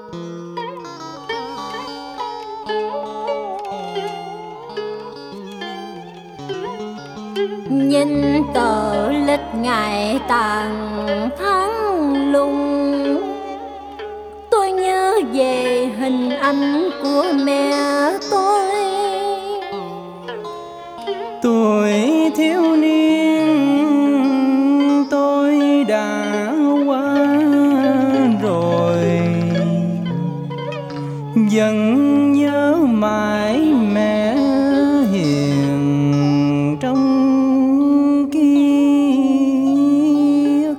Nhìn tờ lịch ngày tàn tháng lùng, tôi nhớ về hình ảnh của mẹ tôi. Tuổi thiếu niên tôi đã qua rồi, vẫn nhớ mãi mẹ hiền trong ký ức.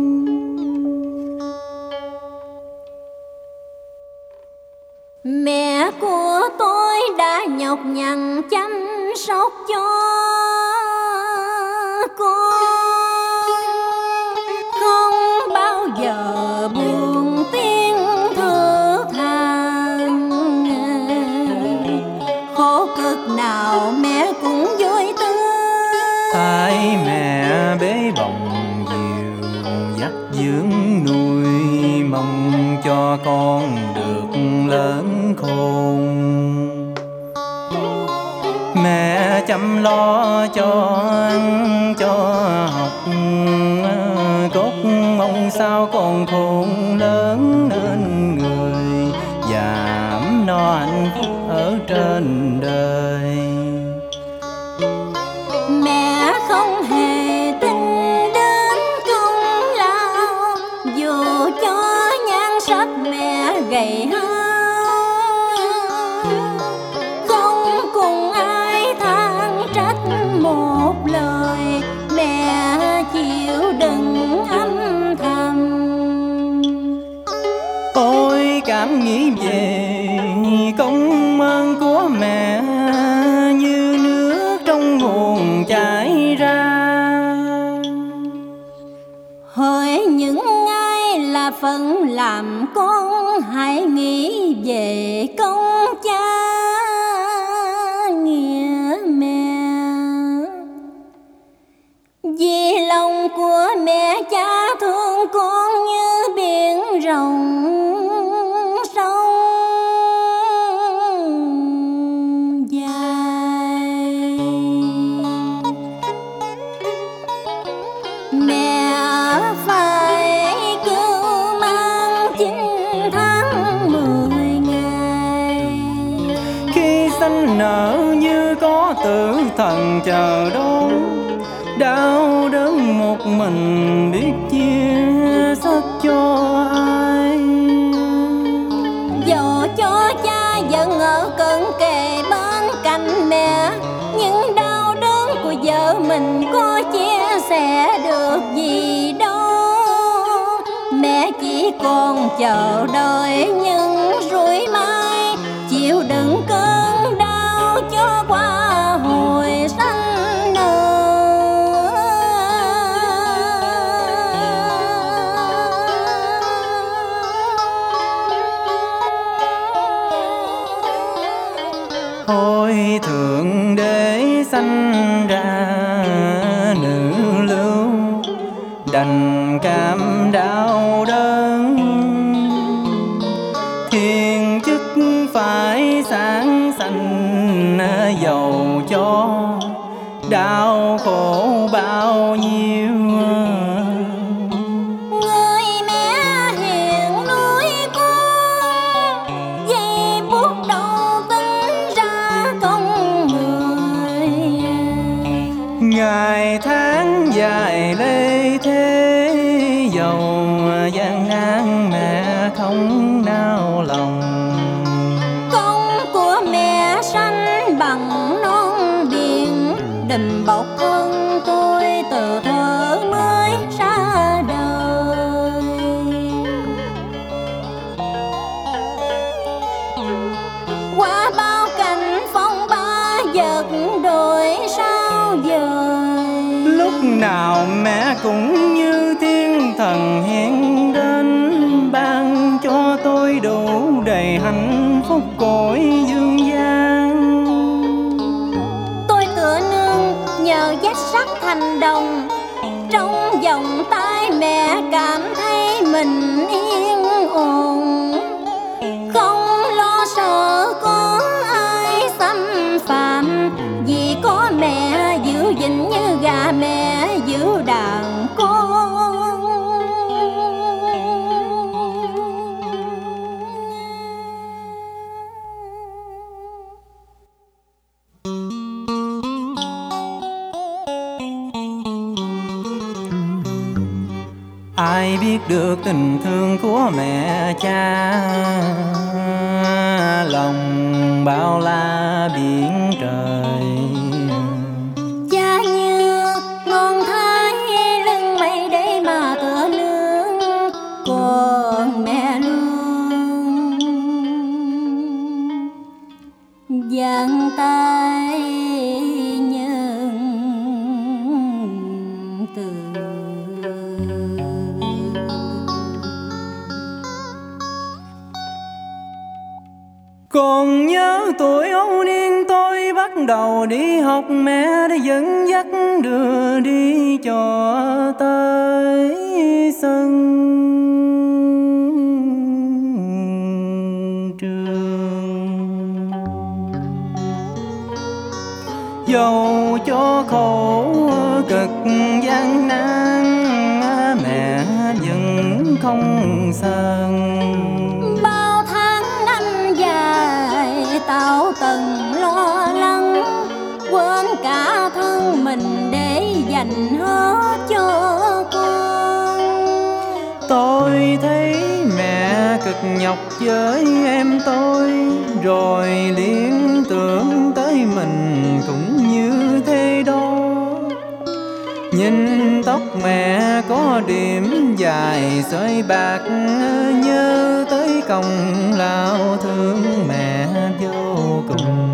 Mẹ của tôi đã nhọc nhằn chăm sóc cho con, không bao giờ buồn tiếng thở than. Khổ cực nào mẹ cũng vui tươi. Tại mẹ bế bồng dìu dắt dưỡng nuôi, mong cho con được lớn khôn. Mẹ chăm lo cho ăn cho học, cốt mong sao con khôn lớn nên người, và ấm no hạnh phúc ở trên đời. Mẹ không hề tin đến công lao, dù cho nhan sắc mẹ gầy hao, không cùng ai than trách một lời. Mẹ chịu đựng âm thầm. Ôi cảm nghĩ về công ơn của mẹ, như nước trong nguồn chảy ra. Hỡi những ai là phận làm con, hãy nghĩ về công cha nghĩa mẹ. Vì lòng của mẹ cha thương con như biển rộng sông dài. Mẹ phải cứu mang 9 tháng 10 ngày. Khi sanh nở như có tử thần chờ đón, đau đớn một mình biết chia sớt cho ai. Dù cho cha vẫn ở cận kề bên cạnh mẹ, nhưng đau đớn của vợ mình có chia sẻ được gì đâu. Mẹ chỉ còn chờ đợi những rủi mai, chịu đựng cơn đau cho qua hồi sanh nở. Ôi thượng đế sanh ra nữ lưu, đành cảm đau đớn. Thiên chức phải sáng sanh, dầu cho đau khổ bao nhiêu. Người mẹ hiền nuôi con, dây buốt đầu tính ra công người. Ngày tháng dài lê thế, dầu gian nan mẹ không nao lòng. Công của mẹ sanh bằng non biển, đùm bọc thân tôi từ thuở mới ra đời. Qua bao cảnh phong ba giật đổi sao dời. Lúc nào mẹ cũng như thiên thần hiện đến, ban cho tôi đủ đầy hạnh phúc cõi dương gian. Tôi tựa nương nhờ vách sắt thành đồng, trong vòng tay mẹ cảm thấy mình yên ổn. Ai biết được tình thương của mẹ cha, lòng bao la biển trời. Cha như ngọn thái lưng mây để mà tựa nương, còn mẹ luôn giang tay nhân từ. Còn nhớ tuổi ấu niên tôi bắt đầu đi học, mẹ đã dẫn dắt đưa đi cho tới sân trường. Dẫu cho khổ cực gian nan, mẹ vẫn không sờn. Tạo từng lo lắng, quên cả thân mình để dành hết cho con. Tôi thấy mẹ cực nhọc với em tôi, rồi liên tưởng tới mình cũng như thế đó. Nhìn tóc mẹ có điểm dài xõa bạc, nhớ tới công lao thương mẹ vô cùng.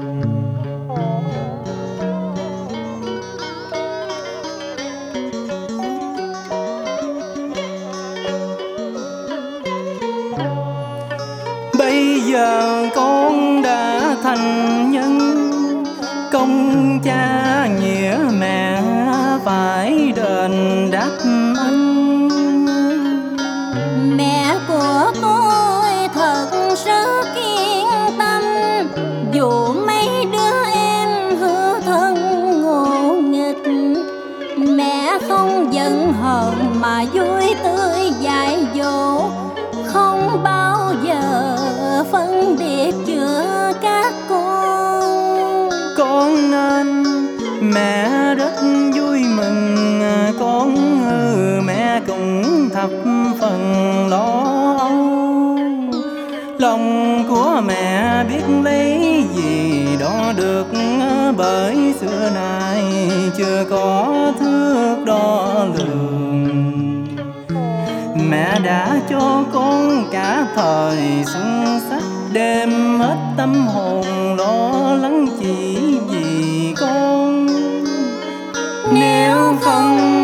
Bây giờ con đã thành nhân, công cha nghĩa mẹ phải đền đáp ân. Mẹ của tôi thật rất yên tâm, dù mấy đứa em hư thân ngộ nghịch. Mẹ không giận hờn mà vui tươi dạy dỗ, không bao giờ phân biệt giữa các con. Con nên mẹ rất vui mừng, con mẹ cũng thập phần lo âu. Lòng của mẹ biết lấy gì đo được, bởi xưa nay chưa có thước đo lường. Mẹ đã cho con cả thời xuân sắc, đem hết tâm hồn lo lắng chỉ vì con. Nếu không